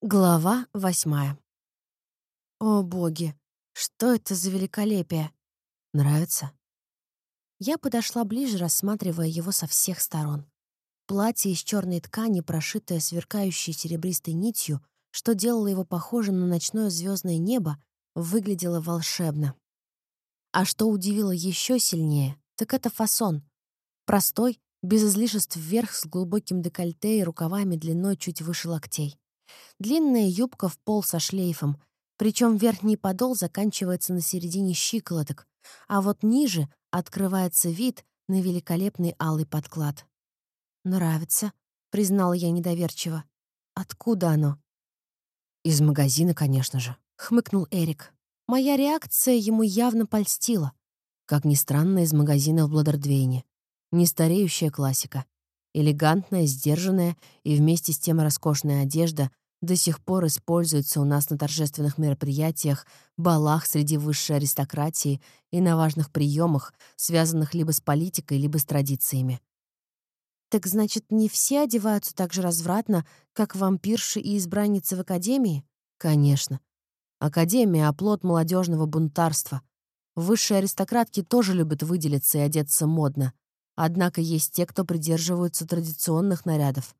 Глава 8. О, боги! Что это за великолепие? Нравится? Я подошла ближе, рассматривая его со всех сторон. Платье из черной ткани, прошитое сверкающей серебристой нитью, что делало его похожим на ночное звездное небо, выглядело волшебно. А что удивило еще сильнее, так это фасон. Простой, без излишеств вверх с глубоким декольте и рукавами длиной чуть выше локтей. Длинная юбка в пол со шлейфом, причем верхний подол заканчивается на середине щиколоток, а вот ниже открывается вид на великолепный алый подклад. «Нравится», — признала я недоверчиво. «Откуда оно?» «Из магазина, конечно же», — хмыкнул Эрик. Моя реакция ему явно польстила. Как ни странно, из магазина в Бладердвейне. Нестареющая классика. Элегантная, сдержанная и вместе с тем роскошная одежда до сих пор используется у нас на торжественных мероприятиях, балах среди высшей аристократии и на важных приемах, связанных либо с политикой, либо с традициями. Так значит, не все одеваются так же развратно, как вампирши и избранницы в академии? Конечно. Академия — оплот молодежного бунтарства. Высшие аристократки тоже любят выделиться и одеться модно. Однако есть те, кто придерживаются традиционных нарядов.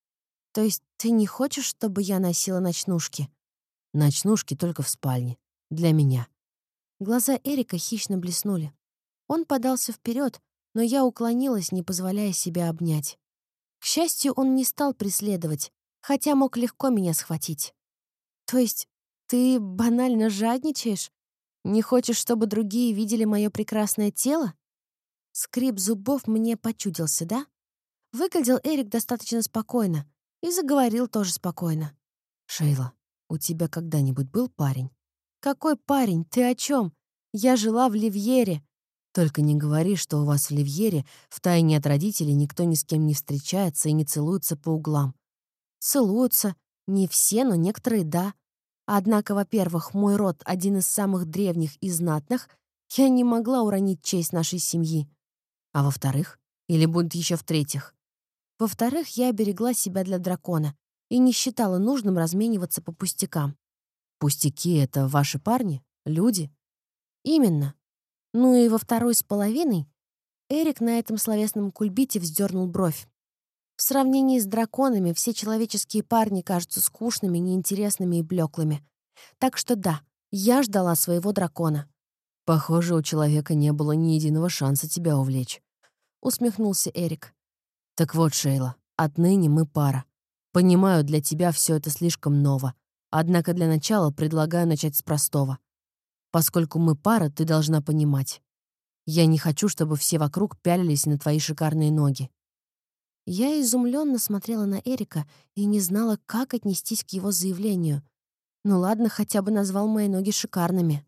То есть ты не хочешь, чтобы я носила ночнушки? Ночнушки только в спальне. Для меня. Глаза Эрика хищно блеснули. Он подался вперед, но я уклонилась, не позволяя себя обнять. К счастью, он не стал преследовать, хотя мог легко меня схватить. То есть ты банально жадничаешь? Не хочешь, чтобы другие видели мое прекрасное тело? Скрип зубов мне почудился, да? Выглядел Эрик достаточно спокойно и заговорил тоже спокойно. «Шейла, у тебя когда-нибудь был парень?» «Какой парень? Ты о чем? Я жила в Ливьере». «Только не говори, что у вас в Ливьере втайне от родителей никто ни с кем не встречается и не целуется по углам». «Целуются. Не все, но некоторые — да. Однако, во-первых, мой род один из самых древних и знатных, я не могла уронить честь нашей семьи. А во-вторых, или будет еще в-третьих, во-вторых, я берегла себя для дракона и не считала нужным размениваться по пустякам. Пустяки — это ваши парни? Люди? Именно. Ну и во второй с половиной Эрик на этом словесном кульбите вздернул бровь. В сравнении с драконами все человеческие парни кажутся скучными, неинтересными и блеклыми. Так что да, я ждала своего дракона. Похоже, у человека не было ни единого шанса тебя увлечь. Усмехнулся Эрик. Так вот, Шейла, отныне мы пара. Понимаю, для тебя все это слишком ново. Однако для начала предлагаю начать с простого. Поскольку мы пара, ты должна понимать. Я не хочу, чтобы все вокруг пялились на твои шикарные ноги. Я изумленно смотрела на Эрика и не знала, как отнестись к его заявлению. Ну ладно, хотя бы назвал мои ноги шикарными.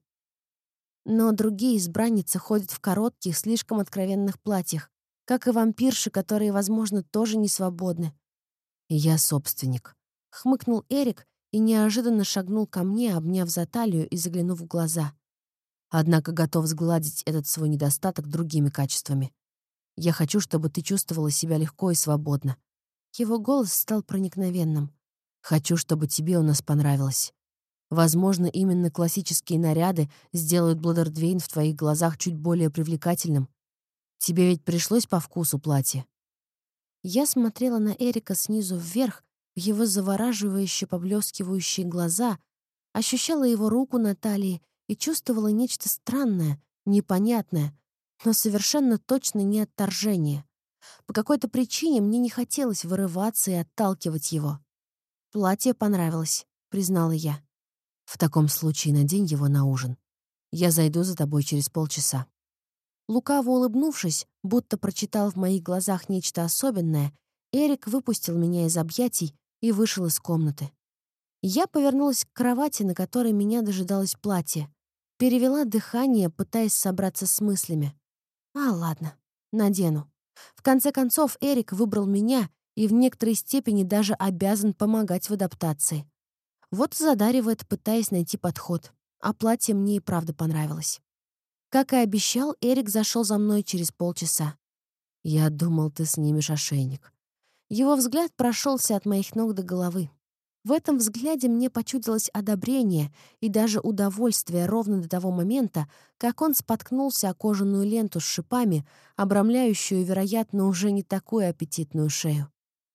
Но другие избранницы ходят в коротких, слишком откровенных платьях, как и вампирши, которые, возможно, тоже не свободны. И я собственник. Хмыкнул Эрик и неожиданно шагнул ко мне, обняв за талию и заглянув в глаза. Однако готов сгладить этот свой недостаток другими качествами. Я хочу, чтобы ты чувствовала себя легко и свободно. Его голос стал проникновенным. Хочу, чтобы тебе у нас понравилось. Возможно, именно классические наряды сделают Бладердвейн в твоих глазах чуть более привлекательным. Тебе ведь пришлось по вкусу платье. Я смотрела на Эрика снизу вверх, в его завораживающе поблескивающие глаза, ощущала его руку на талии и чувствовала нечто странное, непонятное, но совершенно точно не отторжение. По какой-то причине мне не хотелось вырываться и отталкивать его. «Платье понравилось», — признала я. «В таком случае надень его на ужин. Я зайду за тобой через полчаса». Лукаво улыбнувшись, будто прочитал в моих глазах нечто особенное, Эрик выпустил меня из объятий и вышел из комнаты. Я повернулась к кровати, на которой меня дожидалось платье. Перевела дыхание, пытаясь собраться с мыслями. Ладно, надену. В конце концов, Эрик выбрал меня и в некоторой степени даже обязан помогать в адаптации. Вот и задаривает, пытаясь найти подход. А платье мне и правда понравилось. Как и обещал, Эрик зашел за мной через полчаса. «Я думал, ты снимешь ошейник». Его взгляд прошелся от моих ног до головы. В этом взгляде мне почудилось одобрение и даже удовольствие ровно до того момента, как он споткнулся о кожаную ленту с шипами, обрамляющую, вероятно, уже не такую аппетитную шею.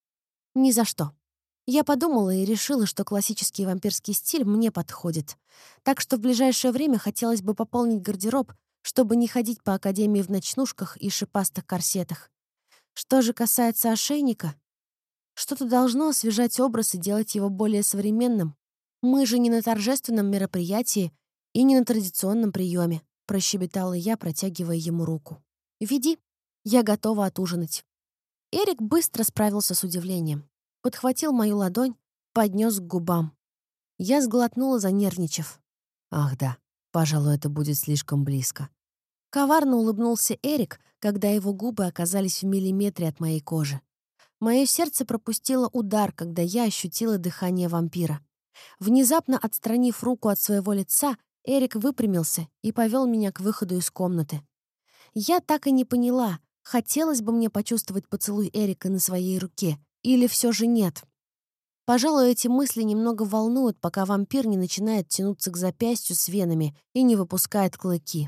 Ни за что. Я подумала и решила, что классический вампирский стиль мне подходит. Так что в ближайшее время хотелось бы пополнить гардероб, чтобы не ходить по академии в ночнушках и шипастых корсетах. Что же касается ошейника, что-то должно освежать образ и делать его более современным. Мы же не на торжественном мероприятии и не на традиционном приеме, прощебетала я, протягивая ему руку. «Веди, я готова отужинать». Эрик быстро справился с удивлением. Подхватил мою ладонь, поднес к губам. Я сглотнула, занервничав. «Ах да, пожалуй, это будет слишком близко». Коварно улыбнулся Эрик, когда его губы оказались в миллиметре от моей кожи. Мое сердце пропустило удар, когда я ощутила дыхание вампира. Внезапно отстранив руку от своего лица, Эрик выпрямился и повел меня к выходу из комнаты. Я так и не поняла, хотелось бы мне почувствовать поцелуй Эрика на своей руке, или все же нет. Пожалуй, эти мысли немного волнуют, пока вампир не начинает тянуться к запястью с венами и не выпускает клыки.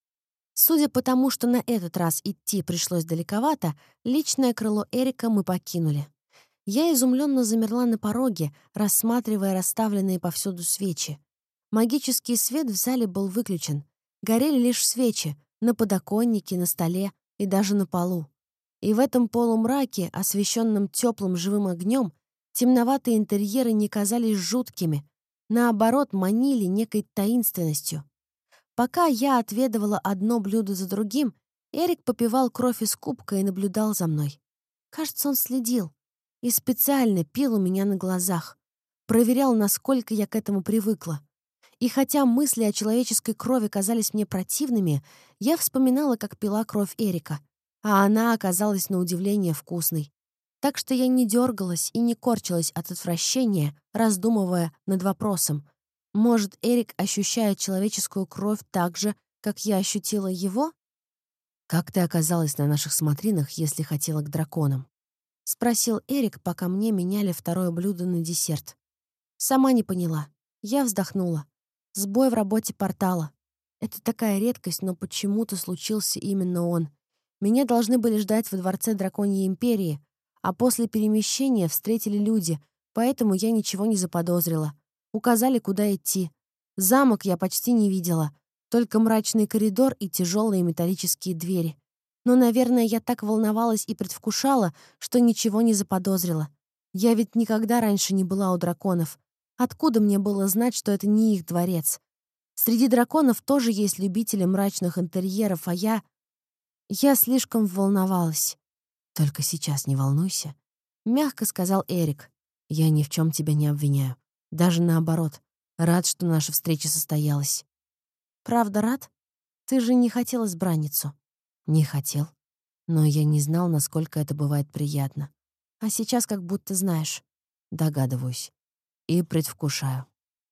Судя по тому, что на этот раз идти пришлось далековато, личное крыло Эрика мы покинули. Я изумленно замерла на пороге, рассматривая расставленные повсюду свечи. Магический свет в зале был выключен. Горели лишь свечи на подоконнике, на столе и даже на полу. И в этом полумраке, освещенном теплым живым огнем, темноватые интерьеры не казались жуткими, наоборот, манили некой таинственностью. Пока я отведывала одно блюдо за другим, Эрик попивал кровь из кубка и наблюдал за мной. Кажется, он следил и специально пил у меня на глазах, проверял, насколько я к этому привыкла. И хотя мысли о человеческой крови казались мне противными, я вспоминала, как пила кровь Эрика, а она оказалась на удивление вкусной. Так что я не дергалась и не корчилась от отвращения, раздумывая над вопросом. Может, Эрик ощущает человеческую кровь так же, как я ощутила его? «Как ты оказалась на наших смотринах, если хотела к драконам?» — спросил Эрик, пока мне меняли второе блюдо на десерт. Сама не поняла. Я вздохнула. Сбой в работе портала. Это такая редкость, но почему-то случился именно он. Меня должны были ждать во дворце Драконьей Империи, а после перемещения встретили люди, поэтому я ничего не заподозрила. Указали, куда идти. Замок я почти не видела, только мрачный коридор и тяжелые металлические двери. Но, наверное, я так волновалась и предвкушала, что ничего не заподозрила. Я ведь никогда раньше не была у драконов. Откуда мне было знать, что это не их дворец? Среди драконов тоже есть любители мрачных интерьеров, а я слишком волновалась. «Только сейчас не волнуйся», — мягко сказал Эрик. «Я ни в чем тебя не обвиняю. Даже наоборот. Рад, что наша встреча состоялась». «Правда рад? Ты же не хотел избранницу». «Не хотел. Но я не знал, насколько это бывает приятно. А сейчас как будто знаешь». «Догадываюсь. И предвкушаю».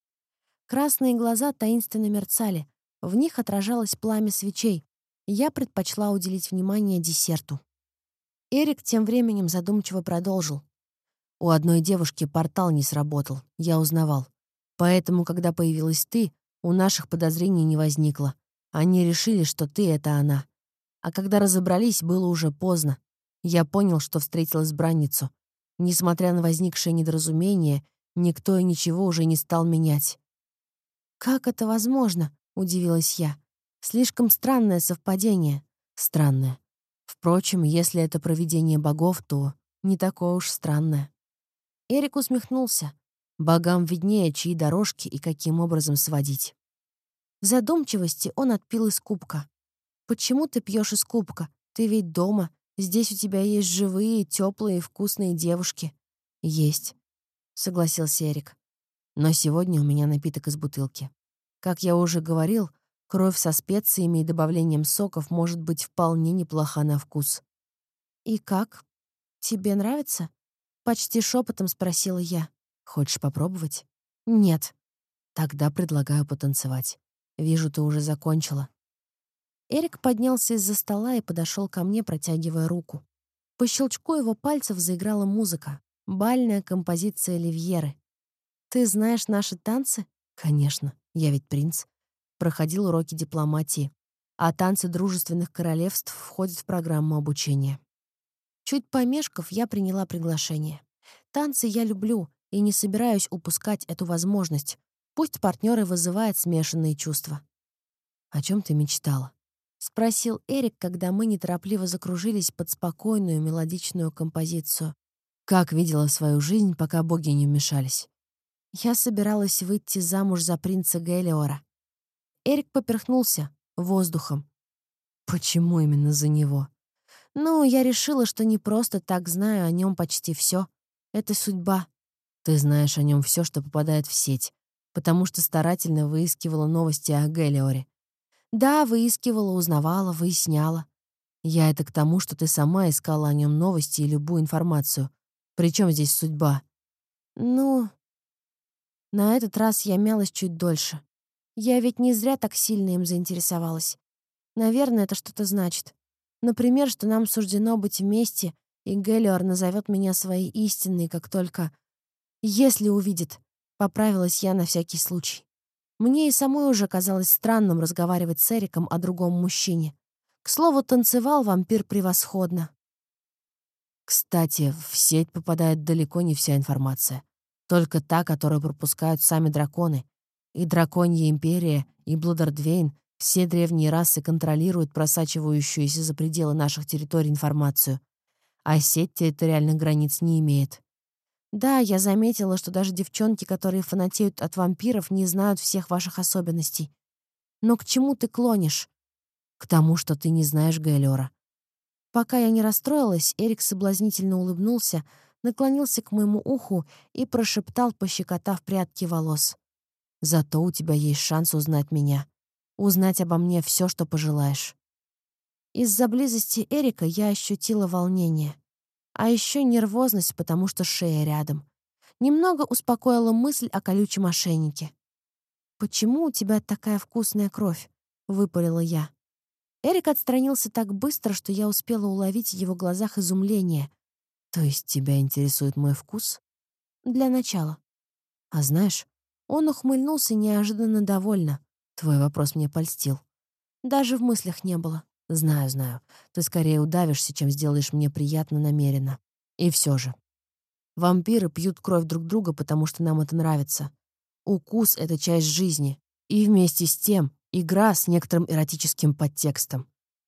Красные глаза таинственно мерцали. В них отражалось пламя свечей. Я предпочла уделить внимание десерту. Эрик тем временем задумчиво продолжил. У одной девушки портал не сработал, я узнавал. Поэтому, когда появилась ты, у наших подозрений не возникло. Они решили, что ты — это она. А когда разобрались, было уже поздно. Я понял, что встретил избранницу. Несмотря на возникшее недоразумение, никто и ничего уже не стал менять. «Как это возможно?» — удивилась я. «Слишком странное совпадение». «Странное. Впрочем, если это провидение богов, то не такое уж странное». Эрик усмехнулся. Богам виднее, чьи дорожки и каким образом сводить. В задумчивости он отпил из кубка. «Почему ты пьешь из кубка? Ты ведь дома. Здесь у тебя есть живые, теплые и вкусные девушки». «Есть», — согласился Эрик. «Но сегодня у меня напиток из бутылки. Как я уже говорил, кровь со специями и добавлением соков может быть вполне неплоха на вкус». «И как? Тебе нравится?» — почти шепотом спросила я. «Хочешь попробовать?» «Нет». «Тогда предлагаю потанцевать. Вижу, ты уже закончила». Эрик поднялся из-за стола и подошел ко мне, протягивая руку. По щелчку его пальцев заиграла музыка. Бальная композиция Ливьеры. Ты знаешь наши танцы? Конечно, я ведь принц. Проходил уроки дипломатии. А танцы дружественных королевств входят в программу обучения. Чуть помешков, я приняла приглашение. Танцы я люблю и не собираюсь упускать эту возможность. Пусть партнеры вызывают смешанные чувства. «О чем ты мечтала?» — спросил Эрик, когда мы неторопливо закружились под спокойную мелодичную композицию. «Как видела свою жизнь, пока боги не вмешались?» «Я собиралась выйти замуж за принца Гелиора». Эрик поперхнулся воздухом. «Почему именно за него?» «Ну, я решила, что не просто так знаю о нем почти все. Это судьба». «Ты знаешь о нем все, что попадает в сеть, потому что старательно выискивала новости о Гелиоре». «Да, выискивала, узнавала, выясняла». «Я это к тому, что ты сама искала о нем новости и любую информацию. Причем здесь судьба?» «Ну, на этот раз я мялась чуть дольше. Я ведь не зря так сильно им заинтересовалась. Наверное, это что-то значит. Например, что нам суждено быть вместе, и Гелиор назовет меня своей истинной, как только... Если увидит. Поправилась я на всякий случай. Мне и самой уже казалось странным разговаривать с Эриком о другом мужчине. К слову, танцевал вампир превосходно. Кстати, в сеть попадает далеко не вся информация. Только та, которую пропускают сами драконы. И Драконья империя, и Блудардвейн, все древние расы контролируют просачивающуюся за пределы наших территорий информацию. А сеть территориальных границ не имеет. Да, я заметила, что даже девчонки, которые фанатеют от вампиров, не знают всех ваших особенностей. Но к чему ты клонишь? К тому, что ты не знаешь Гелиора. Пока я не расстроилась, Эрик соблазнительно улыбнулся, наклонился к моему уху и прошептал, пощекотав прядки волос. «Зато у тебя есть шанс узнать меня. Узнать обо мне все, что пожелаешь». Из-за близости Эрика я ощутила волнение. А еще нервозность, потому что шея рядом. Немного успокоила мысль о колючем ошейнике. «Почему у тебя такая вкусная кровь?» — выпалила я. Эрик отстранился так быстро, что я успела уловить в его глазах изумление. «То есть тебя интересует мой вкус?» «Для начала». «А знаешь, он ухмыльнулся неожиданно довольно. Твой вопрос мне польстил. Даже в мыслях не было. Знаю, знаю. Ты скорее удавишься, чем сделаешь мне приятно намеренно. И все же. Вампиры пьют кровь друг друга, потому что нам это нравится. Укус — это часть жизни. И вместе с тем игра с некоторым эротическим подтекстом».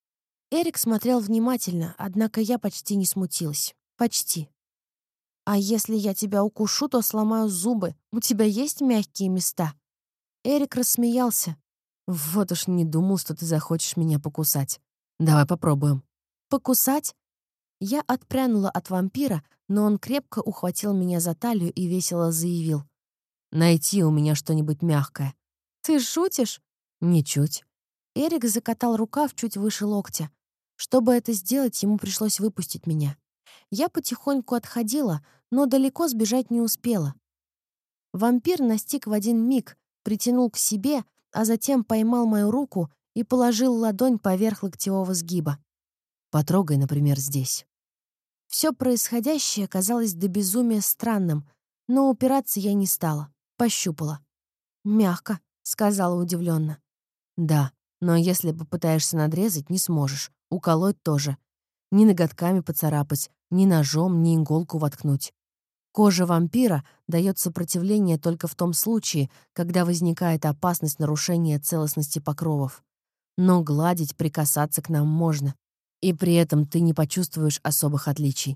Эрик смотрел внимательно, однако я почти не смутилась. Почти. «А если я тебя укушу, то сломаю зубы. У тебя есть мягкие места?» Эрик рассмеялся. «Вот уж не думал, что ты захочешь меня покусать. Давай попробуем». «Покусать?» Я отпрянула от вампира, но он крепко ухватил меня за талию и весело заявил. «Найти у меня что-нибудь мягкое». «Ты шутишь?» «Ничуть». Эрик закатал рукав чуть выше локтя. Чтобы это сделать, ему пришлось выпустить меня. Я потихоньку отходила, но далеко сбежать не успела. Вампир настиг в один миг, притянул к себе, а затем поймал мою руку и положил ладонь поверх локтевого сгиба. «Потрогай, например, здесь». Все происходящее казалось до безумия странным, но упираться я не стала, пощупала. «Мягко», — сказала удивленно. «Да, но если попытаешься надрезать, не сможешь. Уколоть тоже. Ни ноготками поцарапать, ни ножом, ни иголку воткнуть. Кожа вампира дает сопротивление только в том случае, когда возникает опасность нарушения целостности покровов. Но гладить, прикасаться к нам можно. И при этом ты не почувствуешь особых отличий.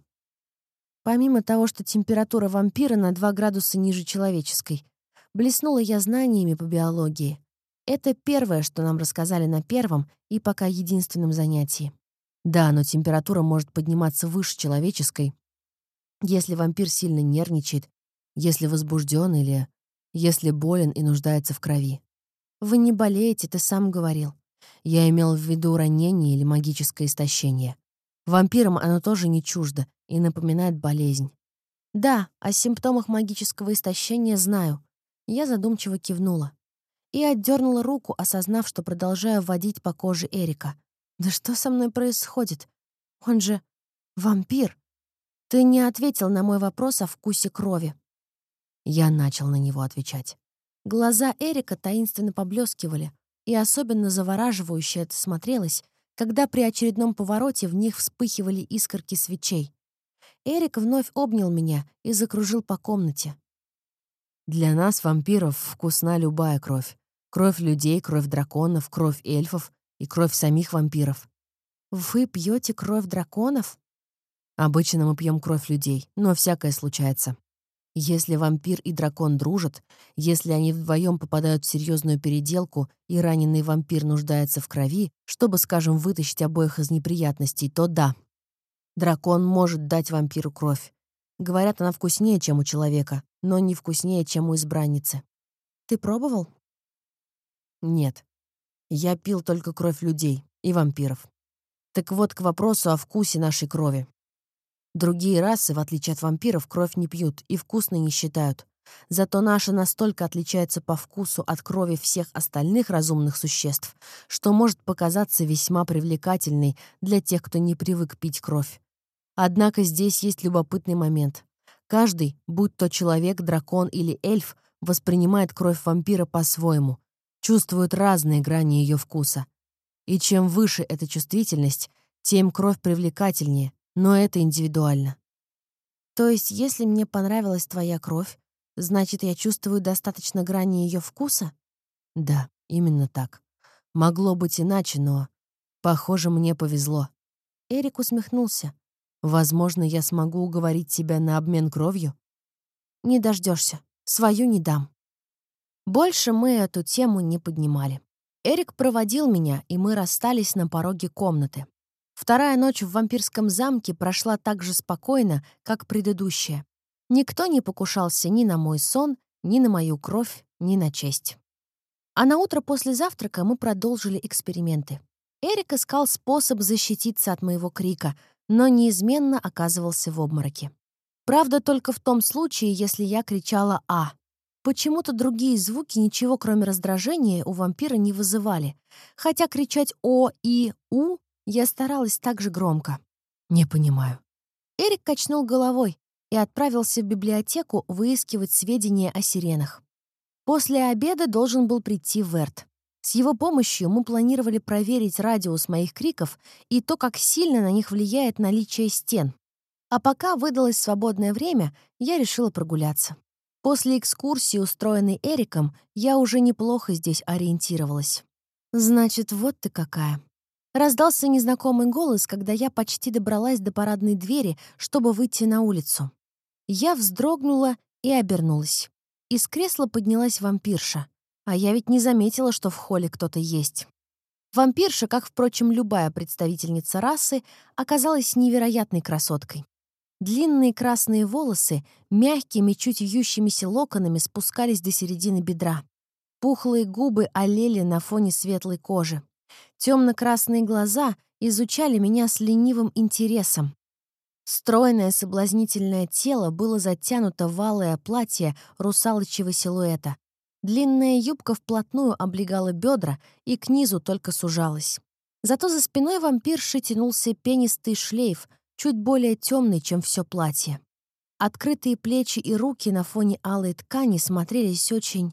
Помимо того, что температура вампира на 2 градуса ниже человеческой, блеснула я знаниями по биологии. Это первое, что нам рассказали на первом и пока единственном занятии. Да, но температура может подниматься выше человеческой, если вампир сильно нервничает, если возбужден или если болен и нуждается в крови. Вы не болеете, ты сам говорил. Я имел в виду ранение или магическое истощение. Вампирам оно тоже не чуждо и напоминает болезнь. Да, о симптомах магического истощения знаю. Я задумчиво кивнула и отдернула руку, осознав, что продолжаю водить по коже Эрика. Да что со мной происходит? Он же вампир. Ты не ответил на мой вопрос о вкусе крови. Я начал на него отвечать. Глаза Эрика таинственно поблескивали, и особенно завораживающе это смотрелось, когда при очередном повороте в них вспыхивали искорки свечей. Эрик вновь обнял меня и закружил по комнате. «Для нас, вампиров, вкусна любая кровь. Кровь людей, кровь драконов, кровь эльфов и кровь самих вампиров. Вы пьете кровь драконов? Обычно мы пьем кровь людей, но всякое случается. Если вампир и дракон дружат, если они вдвоем попадают в серьезную переделку и раненый вампир нуждается в крови, чтобы, скажем, вытащить обоих из неприятностей, то да, дракон может дать вампиру кровь. Говорят, она вкуснее, чем у человека, но не вкуснее, чем у избранницы. Ты пробовал? Нет. Я пил только кровь людей и вампиров. Так вот, к вопросу о вкусе нашей крови. Другие расы, в отличие от вампиров, кровь не пьют и вкусной не считают. Зато наша настолько отличается по вкусу от крови всех остальных разумных существ, что может показаться весьма привлекательной для тех, кто не привык пить кровь. Однако здесь есть любопытный момент. Каждый, будь то человек, дракон или эльф, воспринимает кровь вампира по-своему, чувствует разные грани ее вкуса. И чем выше эта чувствительность, тем кровь привлекательнее, но это индивидуально. То есть, если мне понравилась твоя кровь, значит, я чувствую достаточно грани ее вкуса? Да, именно так. Могло быть иначе, но, похоже, мне повезло. Эрик усмехнулся. Возможно, я смогу уговорить тебя на обмен кровью? Не дождешься. Свою не дам. Больше мы эту тему не поднимали. Эрик проводил меня, и мы расстались на пороге комнаты. Вторая ночь в вампирском замке прошла так же спокойно, как предыдущая. Никто не покушался ни на мой сон, ни на мою кровь, ни на честь. А на утро после завтрака мы продолжили эксперименты. Эрик искал способ защититься от моего крика, но неизменно оказывался в обмороке. Правда, только в том случае, если я кричала «А». Почему-то другие звуки ничего, кроме раздражения, у вампира не вызывали, хотя кричать «О» и «У» я старалась так же громко. Не понимаю. Эрик качнул головой и отправился в библиотеку выискивать сведения о сиренах. После обеда должен был прийти Верт. С его помощью мы планировали проверить радиус моих криков и то, как сильно на них влияет наличие стен. А пока выдалось свободное время, я решила прогуляться. После экскурсии, устроенной Эриком, я уже неплохо здесь ориентировалась. «Значит, вот ты какая». Раздался незнакомый голос, когда я почти добралась до парадной двери, чтобы выйти на улицу. Я вздрогнула и обернулась. Из кресла поднялась вампирша. А я ведь не заметила, что в холле кто-то есть. Вампирша, как, впрочем, любая представительница расы, оказалась невероятной красоткой. Длинные красные волосы мягкими, чуть вьющимися локонами спускались до середины бедра. Пухлые губы олели на фоне светлой кожи. Темно-красные глаза изучали меня с ленивым интересом. Стройное соблазнительное тело было затянуто в алое платье русалочьего силуэта. Длинная юбка вплотную облегала бедра и к низу только сужалась. Зато за спиной вампирши тянулся пенистый шлейф, чуть более темный, чем все платье. Открытые плечи и руки на фоне алой ткани смотрелись очень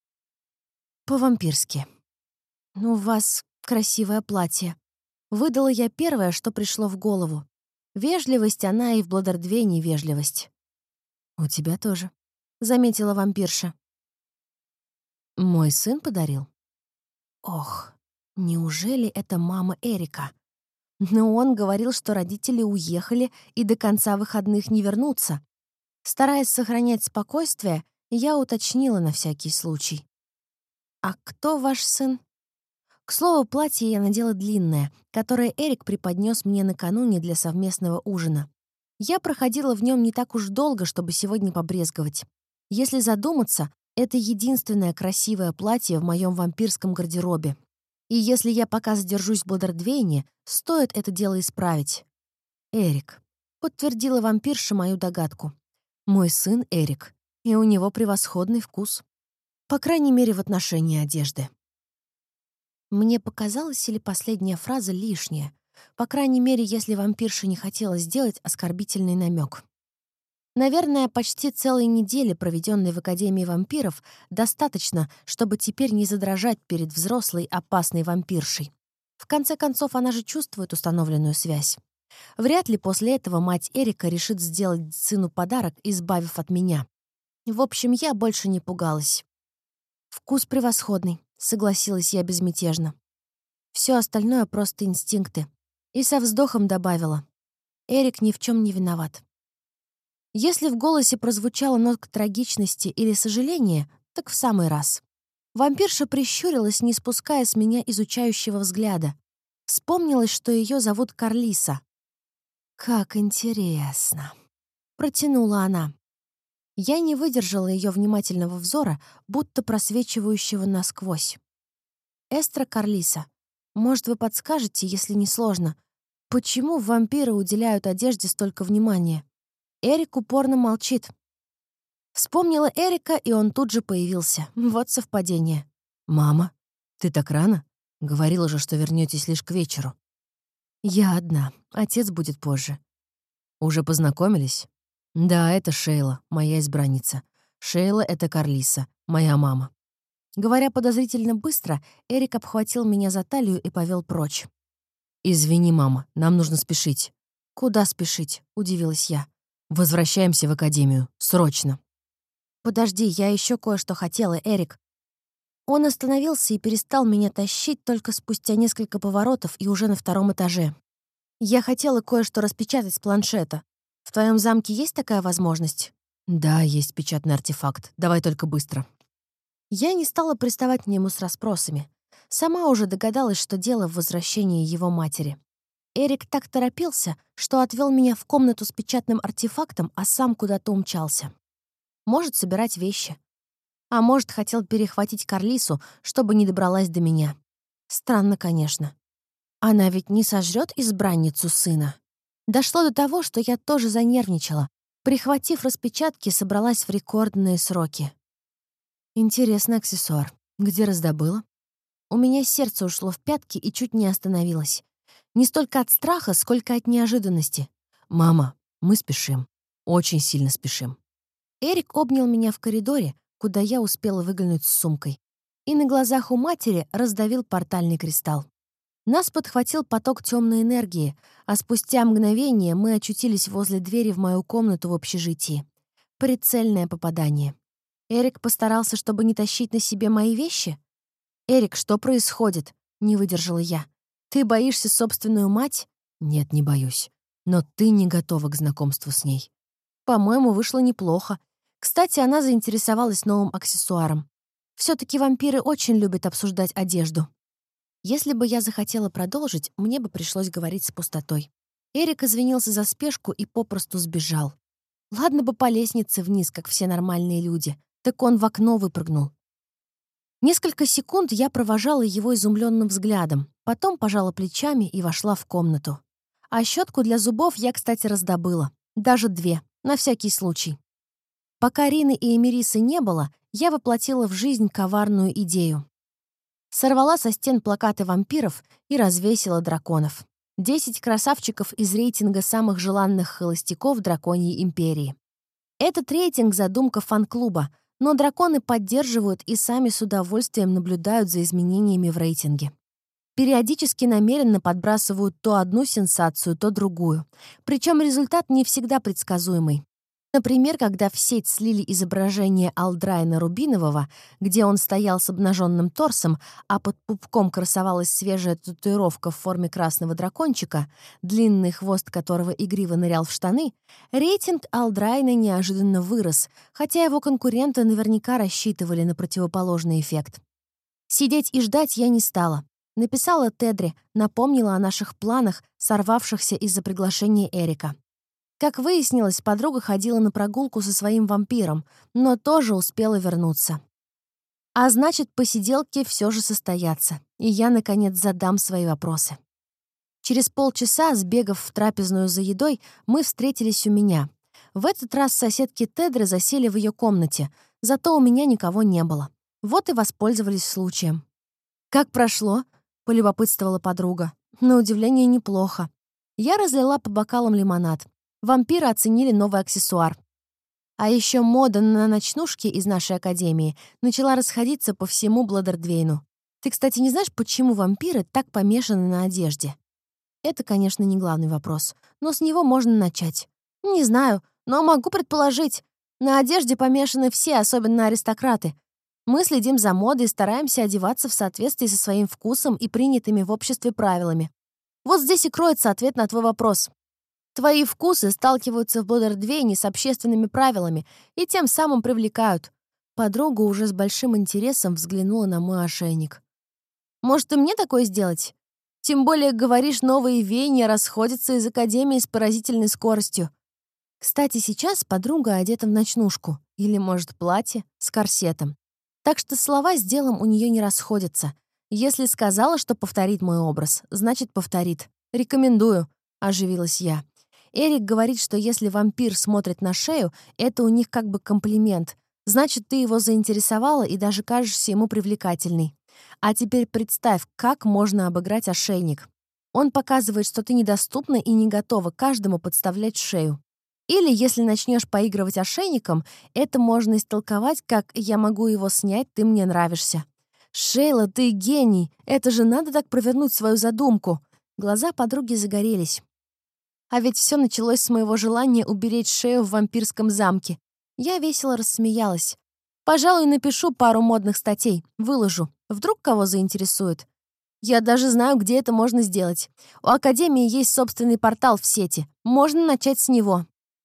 по-вампирски. «У вас красивое платье». Выдала я первое, что пришло в голову. Вежливость она и в Бладердвейне вежливость. «У тебя тоже», — заметила вампирша. «Мой сын подарил». Ох, неужели это мама Эрика? Но он говорил, что родители уехали и до конца выходных не вернутся. Стараясь сохранять спокойствие, я уточнила на всякий случай. «А кто ваш сын?» К слову, платье я надела длинное, которое Эрик преподнес мне накануне для совместного ужина. Я проходила в нем не так уж долго, чтобы сегодня побрезговать. Если задуматься, это единственное красивое платье в моем вампирском гардеробе. И если я пока задержусь в Бладердвейне, стоит это дело исправить. «Эрик», — подтвердила вампирша мою догадку. «Мой сын Эрик, и у него превосходный вкус. По крайней мере, в отношении одежды». Мне показалась или последняя фраза лишняя, по крайней мере, если вампирша не хотела сделать оскорбительный намек. Наверное, почти целой недели, проведенной в Академии вампиров, достаточно, чтобы теперь не задрожать перед взрослой опасной вампиршей. В конце концов, она же чувствует установленную связь. Вряд ли после этого мать Эрика решит сделать сыну подарок, избавив от меня. В общем, я больше не пугалась. «Вкус превосходный», — согласилась я безмятежно. Все остальное просто инстинкты. И со вздохом добавила. Эрик ни в чем не виноват. Если в голосе прозвучала нотка трагичности или сожаления, так в самый раз. Вампирша прищурилась, не спуская с меня изучающего взгляда. Вспомнилось, что ее зовут Карлиса. «Как интересно», — протянула она. Я не выдержала ее внимательного взора, будто просвечивающего насквозь. «Эстра Карлиса, может, вы подскажете, если не сложно, почему вампиры уделяют одежде столько внимания?» Эрик упорно молчит. Вспомнила Эрика, и он тут же появился. Вот совпадение. «Мама, ты так рано? Говорила же, что вернетесь лишь к вечеру». «Я одна. Отец будет позже». «Уже познакомились?» «Да, это Шейла, моя избранница. Шейла — это Карлиса, моя мама». Говоря подозрительно быстро, Эрик обхватил меня за талию и повел прочь. «Извини, мама, нам нужно спешить». «Куда спешить?» — удивилась я. «Возвращаемся в академию. Срочно». «Подожди, я еще кое-что хотела, Эрик». Он остановился и перестал меня тащить только спустя несколько поворотов и уже на 2-м этаже. «Я хотела кое-что распечатать с планшета. В твоем замке есть такая возможность?» «Да, есть печатный артефакт. Давай только быстро». Я не стала приставать к нему с расспросами. Сама уже догадалась, что дело в возвращении его матери. Эрик так торопился, что отвел меня в комнату с печатным артефактом, а сам куда-то умчался. Может, собирать вещи. А может, хотел перехватить Карлису, чтобы не добралась до меня. Странно, конечно. Она ведь не сожрет избранницу сына. Дошло до того, что я тоже занервничала. Прихватив распечатки, собралась в рекордные сроки. Интересный аксессуар. Где раздобыла? У меня сердце ушло в пятки и чуть не остановилось. Не столько от страха, сколько от неожиданности. «Мама, мы спешим. Очень сильно спешим». Эрик обнял меня в коридоре, куда я успела выглянуть с сумкой, и на глазах у матери раздавил портальный кристалл. Нас подхватил поток темной энергии, а спустя мгновение мы очутились возле двери в мою комнату в общежитии. Прицельное попадание. Эрик постарался, чтобы не тащить на себе мои вещи? «Эрик, что происходит?» — не выдержала я. «Ты боишься собственную мать?» «Нет, не боюсь. Но ты не готова к знакомству с ней». По-моему, вышло неплохо. Кстати, она заинтересовалась новым аксессуаром. Все-таки вампиры очень любят обсуждать одежду. Если бы я захотела продолжить, мне бы пришлось говорить с пустотой. Эрик извинился за спешку и попросту сбежал. Ладно бы по лестнице вниз, как все нормальные люди, так он в окно выпрыгнул. Несколько секунд я провожала его изумленным взглядом, потом пожала плечами и вошла в комнату. А щетку для зубов я, кстати, раздобыла. Даже 2, на всякий случай. Пока Рины и Эмирисы не было, я воплотила в жизнь коварную идею. Сорвала со стен плакаты вампиров и развесила драконов. 10 красавчиков из рейтинга самых желанных холостяков Драконьей империи. Этот рейтинг — задумка фан-клуба, но драконы поддерживают и сами с удовольствием наблюдают за изменениями в рейтинге. Периодически намеренно подбрасывают то одну сенсацию, то другую. Причем результат не всегда предсказуемый. Например, когда в сеть слили изображение Алдрайна Рубинового, где он стоял с обнаженным торсом, а под пупком красовалась свежая татуировка в форме красного дракончика, длинный хвост которого игриво нырял в штаны, рейтинг Алдрайна неожиданно вырос, хотя его конкуренты наверняка рассчитывали на противоположный эффект. Сидеть и ждать я не стала. Написала Тедре, напомнила о наших планах, сорвавшихся из-за приглашения Эрика. Как выяснилось, подруга ходила на прогулку со своим вампиром, но тоже успела вернуться. А значит, посиделки все же состоятся, и я, наконец, задам свои вопросы. Через полчаса, сбегав в трапезную за едой, мы встретились у меня. В этот раз соседки Тедры засели в ее комнате, зато у меня никого не было. Вот и воспользовались случаем. «Как прошло?» — полюбопытствовала подруга. На удивление, неплохо. Я разлила по бокалам лимонад. Вампиры оценили новый аксессуар. А еще мода на ночнушки из нашей академии начала расходиться по всему Бладердвейну. Ты, кстати, не знаешь, почему вампиры так помешаны на одежде? Это, конечно, не главный вопрос, но с него можно начать. Не знаю, но могу предположить. На одежде помешаны все, особенно аристократы. Мы следим за модой и стараемся одеваться в соответствии со своим вкусом и принятыми в обществе правилами. Вот здесь и кроется ответ на твой вопрос. Твои вкусы сталкиваются в Блодердвейне с общественными правилами и тем самым привлекают. Подруга уже с большим интересом взглянула на мой ошейник. Может, и мне такое сделать? Тем более, говоришь, новые веяния расходятся из академии с поразительной скоростью. Кстати, сейчас подруга одета в ночнушку. Или, может, платье с корсетом. Так что слова с делом у нее не расходятся. Если сказала, что повторит мой образ, значит, повторит. Рекомендую, оживилась я. Эрик говорит, что если вампир смотрит на шею, это у них как бы комплимент. Значит, ты его заинтересовала и даже кажешься ему привлекательной. А теперь представь, как можно обыграть ошейник. Он показывает, что ты недоступна и не готова каждому подставлять шею. Или, если начнешь поигрывать ошейником, это можно истолковать, как «я могу его снять, ты мне нравишься». «Шейла, ты гений! Это же надо так провернуть свою задумку!» Глаза подруги загорелись. А ведь все началось с моего желания уберечь шею в вампирском замке. Я весело рассмеялась. «Пожалуй, напишу пару модных статей, выложу. Вдруг кого заинтересует. Я даже знаю, где это можно сделать. У Академии есть собственный портал в сети. Можно начать с него».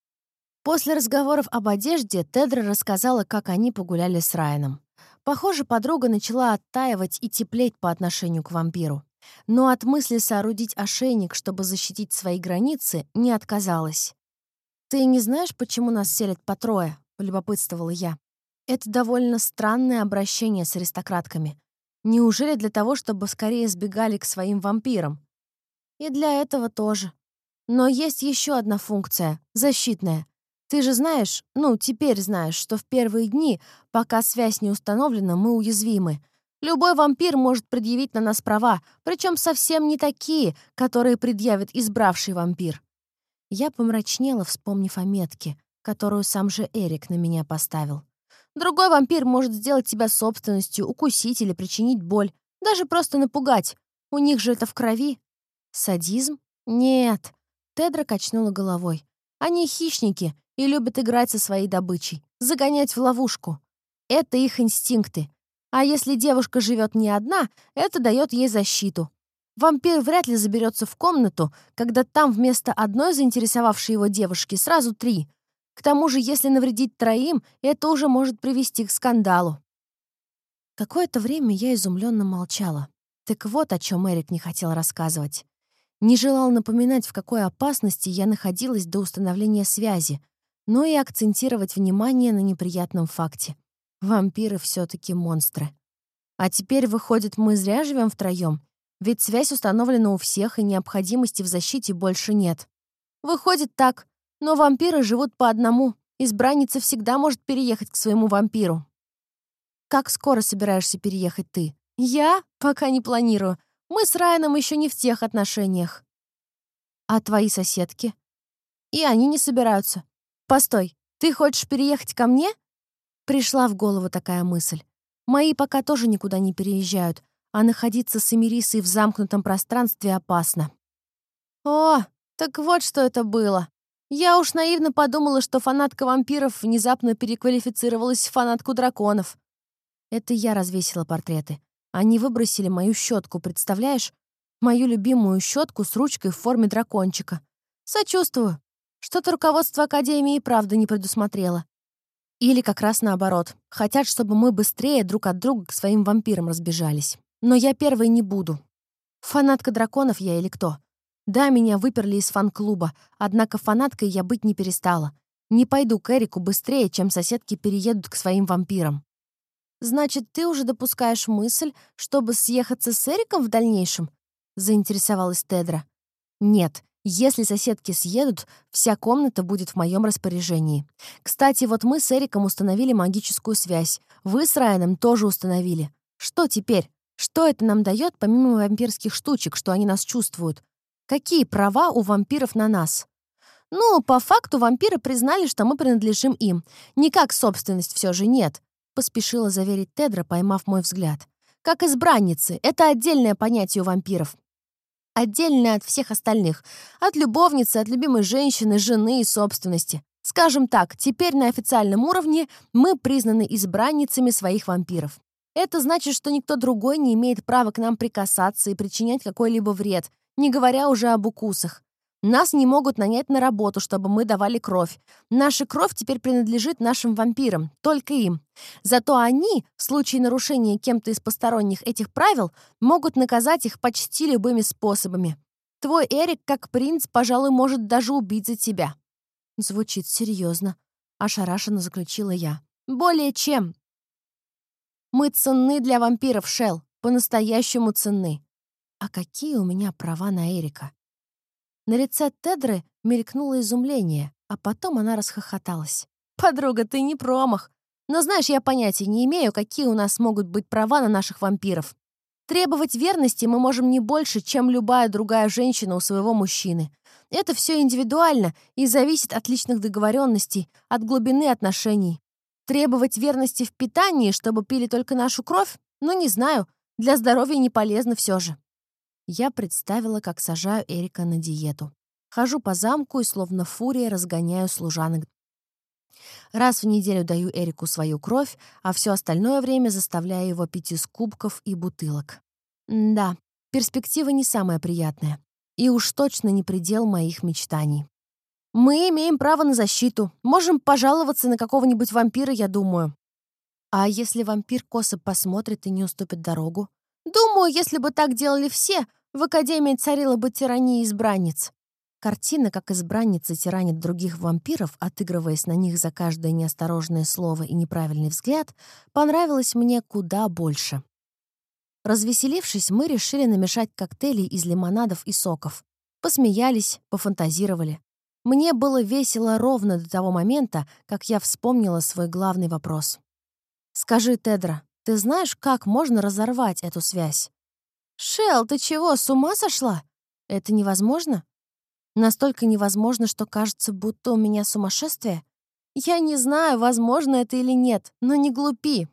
После разговоров об одежде Тедра рассказала, как они погуляли с Райаном. Похоже, подруга начала оттаивать и теплеть по отношению к вампиру. Но от мысли соорудить ошейник, чтобы защитить свои границы, не отказалась. «Ты не знаешь, почему нас селят по трое?» — полюбопытствовала я. «Это довольно странное обращение с аристократками. Неужели для того, чтобы скорее сбегали к своим вампирам?» «И для этого тоже. Но есть еще одна функция — защитная. Ты же знаешь, теперь знаешь, что в первые дни, пока связь не установлена, мы уязвимы. Любой вампир может предъявить на нас права, причем совсем не такие, которые предъявит избравший вампир». Я помрачнела, вспомнив о метке, которую сам же Эрик на меня поставил. Другой вампир может сделать тебя собственностью, укусить или причинить боль, даже просто напугать. У них же это в крови. Садизм? Нет. Тедра качнула головой. Они хищники и любят играть со своей добычей, загонять в ловушку. Это их инстинкты. А если девушка живет не одна, это дает ей защиту. Вампир вряд ли заберется в комнату, когда там вместо одной заинтересовавшей его девушки сразу 3. К тому же, если навредить 3, это уже может привести к скандалу. Какое-то время я изумленно молчала. Так вот, о чем Эрик не хотел рассказывать. Не желал напоминать, в какой опасности я находилась до установления связи, но и акцентировать внимание на неприятном факте. Вампиры все-таки монстры. А теперь, выходит, мы зря живем втроем, ведь связь установлена у всех, и необходимости в защите больше нет. Выходит так, но вампиры живут по одному. Избранница всегда может переехать к своему вампиру. Как скоро собираешься переехать ты? Я? Пока не планирую. Мы с Райаном еще не в тех отношениях. А твои соседки? И они не собираются. Постой, ты хочешь переехать ко мне? Пришла в голову такая мысль. Мои пока тоже никуда не переезжают, а находиться с Эмирисой в замкнутом пространстве опасно. О, так вот что это было. Я уж наивно подумала, что фанатка вампиров внезапно переквалифицировалась в фанатку драконов. Это я развесила портреты. Они выбросили мою щетку, представляешь? Мою любимую щетку с ручкой в форме дракончика. Сочувствую. Что-то руководство Академии и правда не предусмотрело. Или как раз наоборот. Хотят, чтобы мы быстрее друг от друга к своим вампирам разбежались. Но я первой не буду. Фанатка драконов я или кто? Да, меня выперли из фан-клуба, однако фанаткой я быть не перестала. Не пойду к Эрику быстрее, чем соседки переедут к своим вампирам. «Значит, ты уже допускаешь мысль, чтобы съехаться с Эриком в дальнейшем?» — заинтересовалась Тедра. «Нет, если соседки съедут, вся комната будет в моем распоряжении. Кстати, вот мы с Эриком установили магическую связь. Вы с Райаном тоже установили. Что теперь? Что это нам дает, помимо вампирских штучек, что они нас чувствуют? Какие права у вампиров на нас?» Ну, по факту вампиры признали, что мы принадлежим им. Не как собственность все же нет», — поспешила заверить Тедра, поймав мой взгляд. «Как избранницы. Это отдельное понятие у вампиров. Отдельное от всех остальных. От любовницы, от любимой женщины, жены и собственности. Скажем так, теперь на официальном уровне мы признаны избранницами своих вампиров. Это значит, что никто другой не имеет права к нам прикасаться и причинять какой-либо вред, не говоря уже об укусах. Нас не могут нанять на работу, чтобы мы давали кровь. Наша кровь теперь принадлежит нашим вампирам, только им. Зато они, в случае нарушения кем-то из посторонних этих правил, могут наказать их почти любыми способами. Твой Эрик, как принц, пожалуй, может даже убить за тебя». «Звучит серьезно», — ошарашенно заключила я. «Более чем. Мы ценны для вампиров, Шел, по-настоящему ценны». «А какие у меня права на Эрика?» На лице Тедры мелькнуло изумление, а потом она расхохоталась. «Подруга, ты не промах. Но знаешь, я понятия не имею, какие у нас могут быть права на наших вампиров. Требовать верности мы можем не больше, чем любая другая женщина у своего мужчины. Это все индивидуально и зависит от личных договоренностей, от глубины отношений. Требовать верности в питании, чтобы пили только нашу кровь? Ну, не знаю. Для здоровья не полезно все же». Я представила, как сажаю Эрика на диету. Хожу по замку и словно фурия разгоняю служанок. Раз в неделю даю Эрику свою кровь, а все остальное время заставляю его пить из кубков и бутылок. Да, перспектива не самая приятная. И уж точно не предел моих мечтаний. Мы имеем право на защиту. Можем пожаловаться на какого-нибудь вампира, я думаю. А если вампир косо посмотрит и не уступит дорогу? Думаю, если бы так делали все, в Академии царила бы тирания избранниц. Картина, как избранница тиранит других вампиров, отыгрываясь на них за каждое неосторожное слово и неправильный взгляд, понравилась мне куда больше. Развеселившись, мы решили намешать коктейли из лимонадов и соков. Посмеялись, пофантазировали. Мне было весело ровно до того момента, как я вспомнила свой главный вопрос. «Скажи, Тедра, ты знаешь, как можно разорвать эту связь?» «Шел, ты чего, с ума сошла? Это невозможно?» Настолько невозможно, что кажется, будто у меня сумасшествие. Я не знаю, возможно это или нет, но не глупи.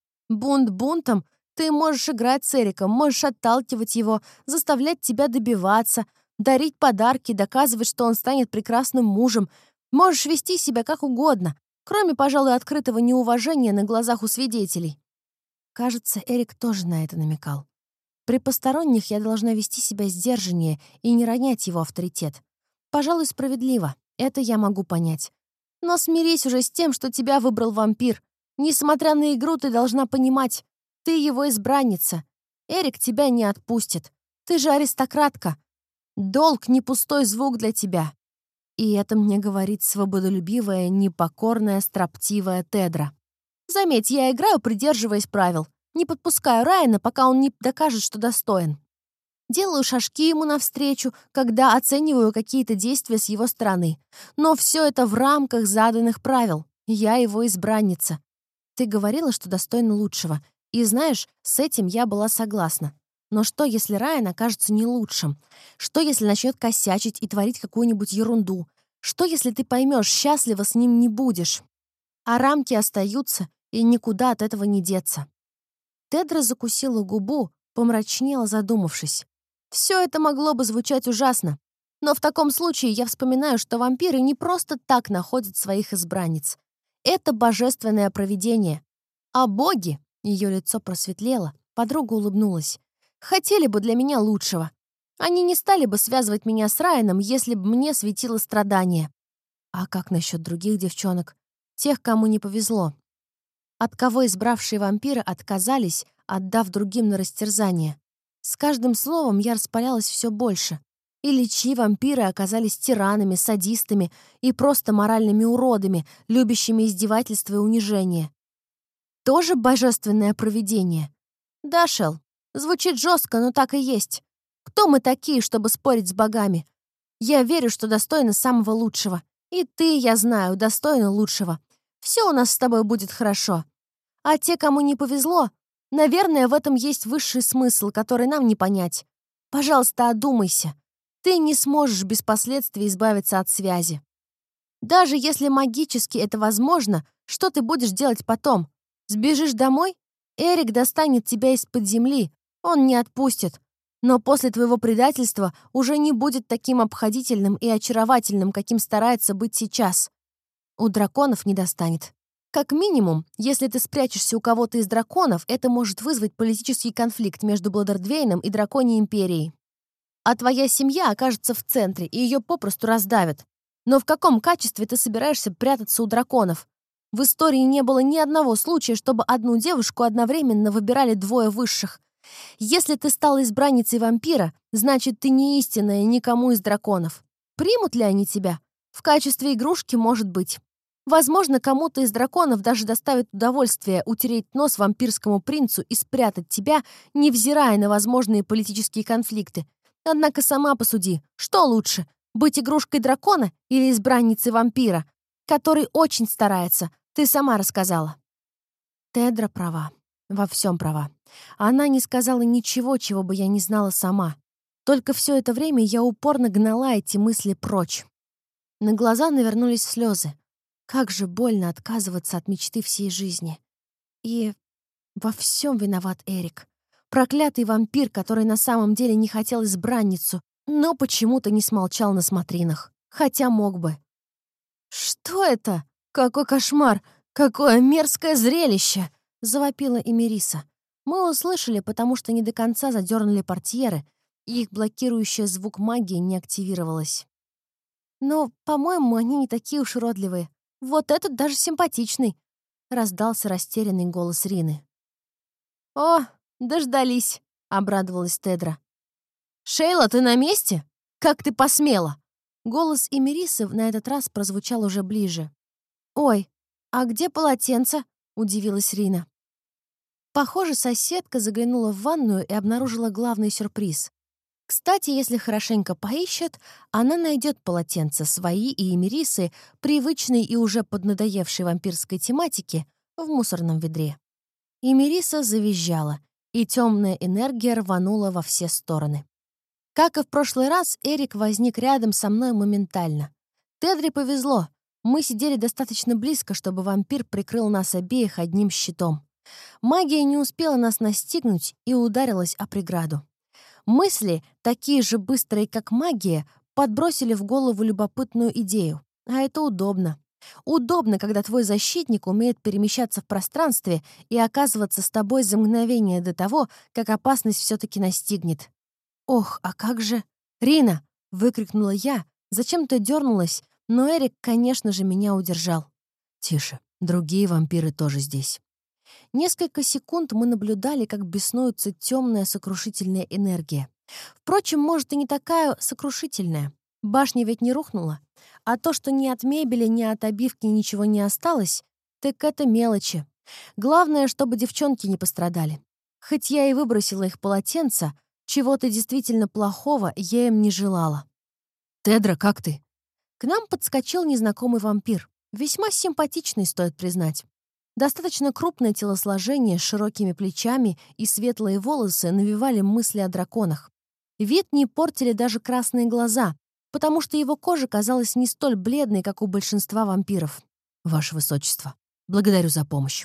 Бунт бунтом, ты можешь играть с Эриком, можешь отталкивать его, заставлять тебя добиваться, дарить подарки, доказывать, что он станет прекрасным мужем. Можешь вести себя как угодно, кроме, пожалуй, открытого неуважения на глазах у свидетелей. Кажется, Эрик тоже на это намекал. При посторонних я должна вести себя сдержаннее и не ронять его авторитет. Пожалуй, справедливо. Это я могу понять. Но смирись уже с тем, что тебя выбрал вампир. Несмотря на игру, ты должна понимать, ты его избранница. Эрик тебя не отпустит. Ты же аристократка. Долг — не пустой звук для тебя. И это мне говорит свободолюбивая, непокорная, строптивая Тедра. Заметь, я играю, придерживаясь правил. Не подпускаю Райана, пока он не докажет, что достоин. Делаю шажки ему навстречу, когда оцениваю какие-то действия с его стороны. Но все это в рамках заданных правил. Я его избранница. Ты говорила, что достойна лучшего. И знаешь, с этим я была согласна. Но что, если Райан окажется не лучшим? Что, если начнет косячить и творить какую-нибудь ерунду? Что, если ты поймешь, счастлива с ним не будешь? А рамки остаются, и никуда от этого не деться. Тедра закусила губу, помрачнела, задумавшись. Все это могло бы звучать ужасно. Но в таком случае я вспоминаю, что вампиры не просто так находят своих избранниц. Это божественное провидение. А боги, ее лицо просветлело, подруга улыбнулась, хотели бы для меня лучшего. Они не стали бы связывать меня с Райаном, если бы мне светило страдание. А как насчет других девчонок? Тех, кому не повезло. От кого избравшие вампиры отказались, отдав другим на растерзание. С каждым словом я распалялась все больше. Или чьи вампиры оказались тиранами, садистами и просто моральными уродами, любящими издевательства и унижение. Тоже божественное провидение? Да, Шел, звучит жестко, но так и есть. Кто мы такие, чтобы спорить с богами? Я верю, что достойна самого лучшего. И ты, я знаю, достойна лучшего. Все у нас с тобой будет хорошо. А те, кому не повезло, наверное, в этом есть высший смысл, который нам не понять. Пожалуйста, одумайся. Ты не сможешь без последствий избавиться от связи. Даже если магически это возможно, что ты будешь делать потом? Сбежишь домой? Эрик достанет тебя из-под земли. Он не отпустит. Но после твоего предательства уже не будет таким обходительным и очаровательным, каким старается быть сейчас. У драконов не достанет. Как минимум, если ты спрячешься у кого-то из драконов, это может вызвать политический конфликт между Бладердвейном и Драконьей империей. А твоя семья окажется в центре, и ее попросту раздавят. Но в каком качестве ты собираешься прятаться у драконов? В истории не было ни одного случая, чтобы одну девушку одновременно выбирали двое высших. Если ты стала избранницей вампира, значит, ты не истинная никому из драконов. Примут ли они тебя? В качестве игрушки, может быть. Возможно, кому-то из драконов даже доставит удовольствие утереть нос вампирскому принцу и спрятать тебя, невзирая на возможные политические конфликты. Однако сама посуди, что лучше, быть игрушкой дракона или избранницей вампира, который очень старается, ты сама рассказала. Тедра права, во всем права. Она не сказала ничего, чего бы я не знала сама. Только все это время я упорно гнала эти мысли прочь. На глаза навернулись слезы. Как же больно отказываться от мечты всей жизни. И во всем виноват Эрик. Проклятый вампир, который на самом деле не хотел избранницу, но почему-то не смолчал на смотринах. Хотя мог бы. «Что это? Какой кошмар! Какое мерзкое зрелище!» — завопила Эмириса. Мы услышали, потому что не до конца задернули портьеры, и их блокирующая звук магии не активировалась. «Но, по-моему, они не такие уж уродливые. Вот этот даже симпатичный», — раздался растерянный голос Рины. «О, дождались», — обрадовалась Тедра. «Шейла, ты на месте? Как ты посмела?» Голос Эмирисы на этот раз прозвучал уже ближе. «Ой, а где полотенце?» — удивилась Рина. Похоже, соседка заглянула в ванную и обнаружила главный сюрприз. Кстати, если хорошенько поищет, она найдет полотенца свои и Эмирисы, привычной и уже поднадоевшей вампирской тематики, в мусорном ведре. Эмириса завизжала, и темная энергия рванула во все стороны. Как и в прошлый раз, Эрик возник рядом со мной моментально. Тедре повезло. Мы сидели достаточно близко, чтобы вампир прикрыл нас обеих одним щитом. Магия не успела нас настигнуть и ударилась о преграду. Мысли, такие же быстрые, как магия, подбросили в голову любопытную идею. А это удобно. Удобно, когда твой защитник умеет перемещаться в пространстве и оказываться с тобой за мгновение до того, как опасность все-таки настигнет. «Ох, а как же...» «Рина!» — выкрикнула я. Зачем-то дернулась, но Эрик, конечно же, меня удержал. «Тише, другие вампиры тоже здесь». Несколько секунд мы наблюдали, как беснуется темная сокрушительная энергия. Впрочем, может, и не такая сокрушительная. Башня ведь не рухнула. А то, что ни от мебели, ни от обивки ничего не осталось, так это мелочи. Главное, чтобы девчонки не пострадали. Хоть я и выбросила их полотенца, чего-то действительно плохого я им не желала. «Тедра, как ты?» К нам подскочил незнакомый вампир. Весьма симпатичный, стоит признать. Достаточно крупное телосложение с широкими плечами и светлые волосы навевали мысли о драконах. Вид не портили даже красные глаза, потому что его кожа казалась не столь бледной, как у большинства вампиров. «Ваше Высочество, благодарю за помощь».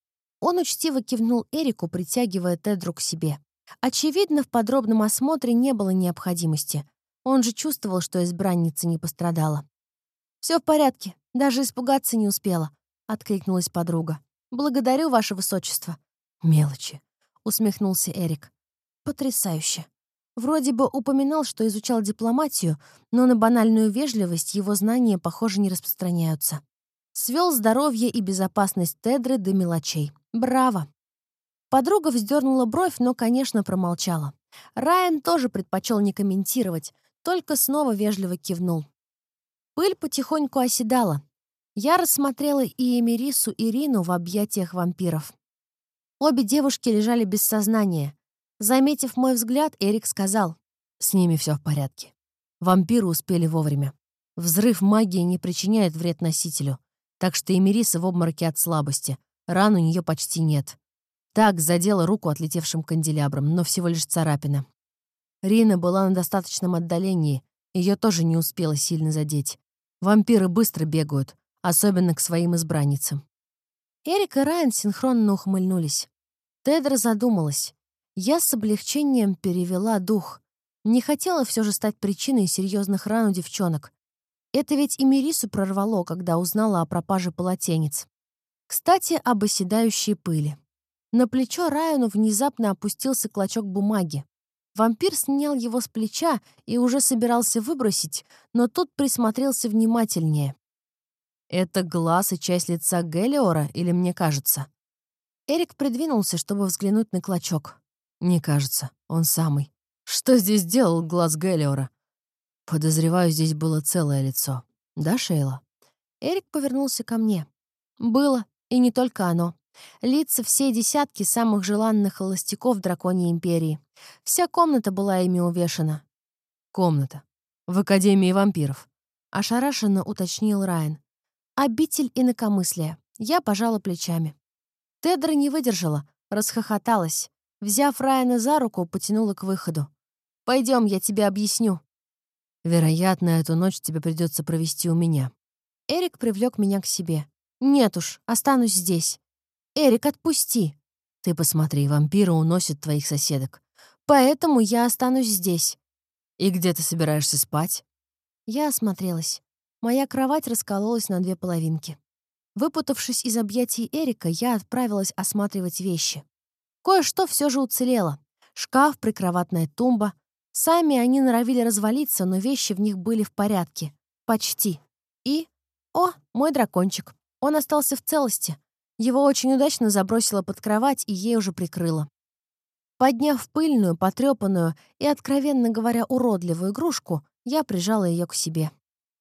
Он учтиво кивнул Эрику, притягивая Тедру к себе. Очевидно, в подробном осмотре не было необходимости. Он же чувствовал, что избранница не пострадала. «Все в порядке, даже испугаться не успела», — откликнулась подруга. «Благодарю, Ваше Высочество». «Мелочи», — усмехнулся Эрик. «Потрясающе. Вроде бы упоминал, что изучал дипломатию, но на банальную вежливость его знания, похоже, не распространяются. Свел здоровье и безопасность Тедры до мелочей. Браво!» Подруга вздернула бровь, но, конечно, промолчала. Райан тоже предпочел не комментировать, только снова вежливо кивнул. Пыль потихоньку оседала. Я рассмотрела и Эмирису, и Рину в объятиях вампиров. Обе девушки лежали без сознания. Заметив мой взгляд, Эрик сказал: «С ними все в порядке. Вампиры успели вовремя. Взрыв магии не причиняет вред носителю, так что Эмириса в обмороке от слабости. Ран у нее почти нет. Так, задела руку отлетевшим канделябром, но всего лишь царапина. Рина была на достаточном отдалении, ее тоже не успела сильно задеть. Вампиры быстро бегают, особенно к своим избранницам». Эрик и Райан синхронно ухмыльнулись. Тедра задумалась. Я с облегчением перевела дух. Не хотела все же стать причиной серьезных ран у девчонок. Это ведь и Мерису прорвало, когда узнала о пропаже полотенец. Кстати, об оседающей пыли. На плечо Райану внезапно опустился клочок бумаги. Вампир снял его с плеча и уже собирался выбросить, но тут присмотрелся внимательнее. «Это глаз и часть лица Гелиора, или мне кажется?» Эрик придвинулся, чтобы взглянуть на клочок. «Не кажется, он самый. Что здесь делал глаз Гелиора?» «Подозреваю, здесь было целое лицо. Да, Шейла?» Эрик повернулся ко мне. «Было, и не только оно. Лица всей десятки самых желанных холостяков Драконьей Империи. Вся комната была ими увешана». «Комната. В Академии вампиров», — ошарашенно уточнил Райан. «Обитель инакомыслия». Я пожала плечами. Тедра не выдержала, расхохоталась. Взяв Райана за руку, потянула к выходу. «Пойдем, я тебе объясню». «Вероятно, эту ночь тебе придется провести у меня». Эрик привлек меня к себе. «Нет уж, останусь здесь». «Эрик, отпусти». «Ты посмотри, вампиры уносят твоих соседок. Поэтому я останусь здесь». «И где ты собираешься спать?» Я осмотрелась. Моя кровать раскололась на две половинки. Выпутавшись из объятий Эрика, я отправилась осматривать вещи. Кое-что все же уцелело. Шкаф, прикроватная тумба. Сами они норовили развалиться, но вещи в них были в порядке. Почти. И... О, мой дракончик. Он остался в целости. Его очень удачно забросило под кровать и ей уже прикрыло. Подняв пыльную, потрепанную и, откровенно говоря, уродливую игрушку, я прижала ее к себе.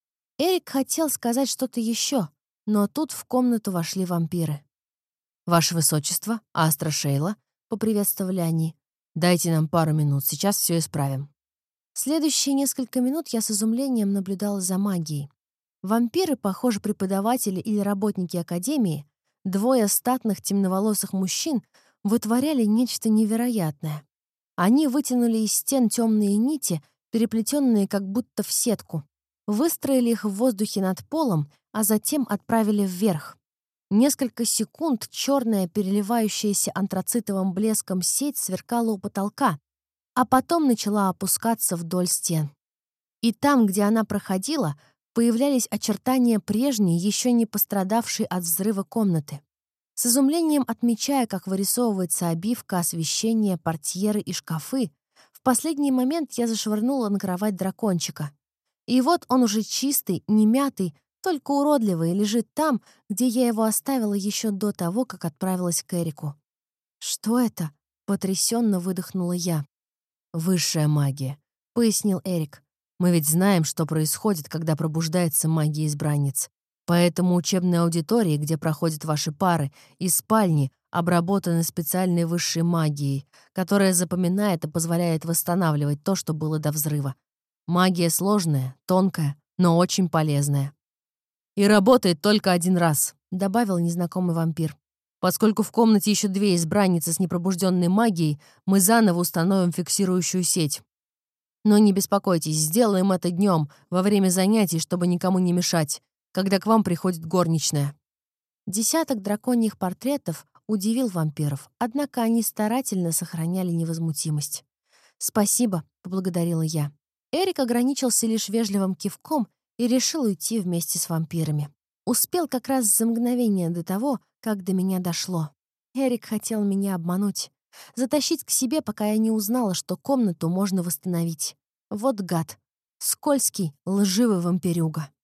Эрик хотел сказать что-то еще, но тут в комнату вошли вампиры. «Ваше Высочество, Астра Шейла», — поприветствовали они. «Дайте нам пару минут, сейчас все исправим». Следующие несколько минут я с изумлением наблюдала за магией. Вампиры, похоже, преподаватели или работники Академии, двое статных темноволосых мужчин, вытворяли нечто невероятное. Они вытянули из стен темные нити, переплетенные как будто в сетку, выстроили их в воздухе над полом, а затем отправили вверх. Несколько секунд черная, переливающаяся антрацитовым блеском сеть сверкала у потолка, а потом начала опускаться вдоль стен. И там, где она проходила, появлялись очертания прежней, еще не пострадавшей от взрыва комнаты. С изумлением отмечая, как вырисовывается обивка, освещение, портьеры и шкафы, в последний момент я зашвырнула на кровать дракончика. И вот он уже чистый, не мятый, только уродливый, лежит там, где я его оставила еще до того, как отправилась к Эрику. «Что это?» — потрясенно выдохнула я. «Высшая магия», — пояснил Эрик. «Мы ведь знаем, что происходит, когда пробуждается магия избранниц. Поэтому учебные аудитории, где проходят ваши пары, и спальни обработаны специальной высшей магией, которая запоминает и позволяет восстанавливать то, что было до взрыва. Магия сложная, тонкая, но очень полезная. «И работает только один раз», — добавил незнакомый вампир. «Поскольку в комнате еще две избранницы с непробужденной магией, мы заново установим фиксирующую сеть. Но не беспокойтесь, сделаем это днем, во время занятий, чтобы никому не мешать, когда к вам приходит горничная». Десяток драконьих портретов удивил вампиров, однако они старательно сохраняли невозмутимость. «Спасибо», — поблагодарила я. Эрик ограничился лишь вежливым кивком и решил уйти вместе с вампирами. Успел как раз за мгновение до того, как до меня дошло. Эрик хотел меня обмануть, затащить к себе, пока я не узнала, что комнату можно восстановить. Вот гад. Скользкий, лживый вампирюга.